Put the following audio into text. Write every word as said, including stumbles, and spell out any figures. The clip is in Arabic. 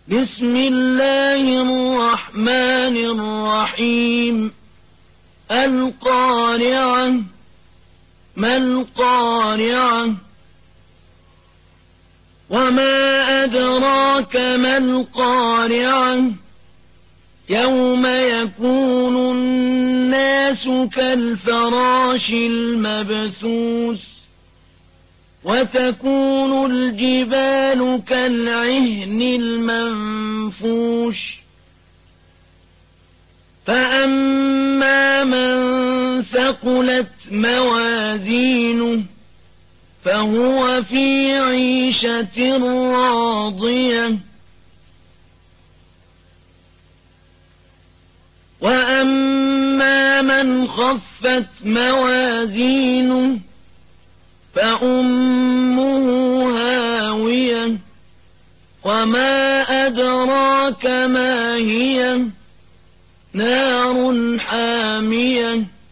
بسم الله الرحمن الرحيم القارعة ما القارعة وما أدراك ما القارعة يوم يكون الناس كالفراش المبثوث وتكون الجبال كالعهن المنفوش فأما من ثقلت موازينه فهو في عيشة راضية وأما من خفت موازينه فأمه هاوية وما أدراك ما هي نار حامية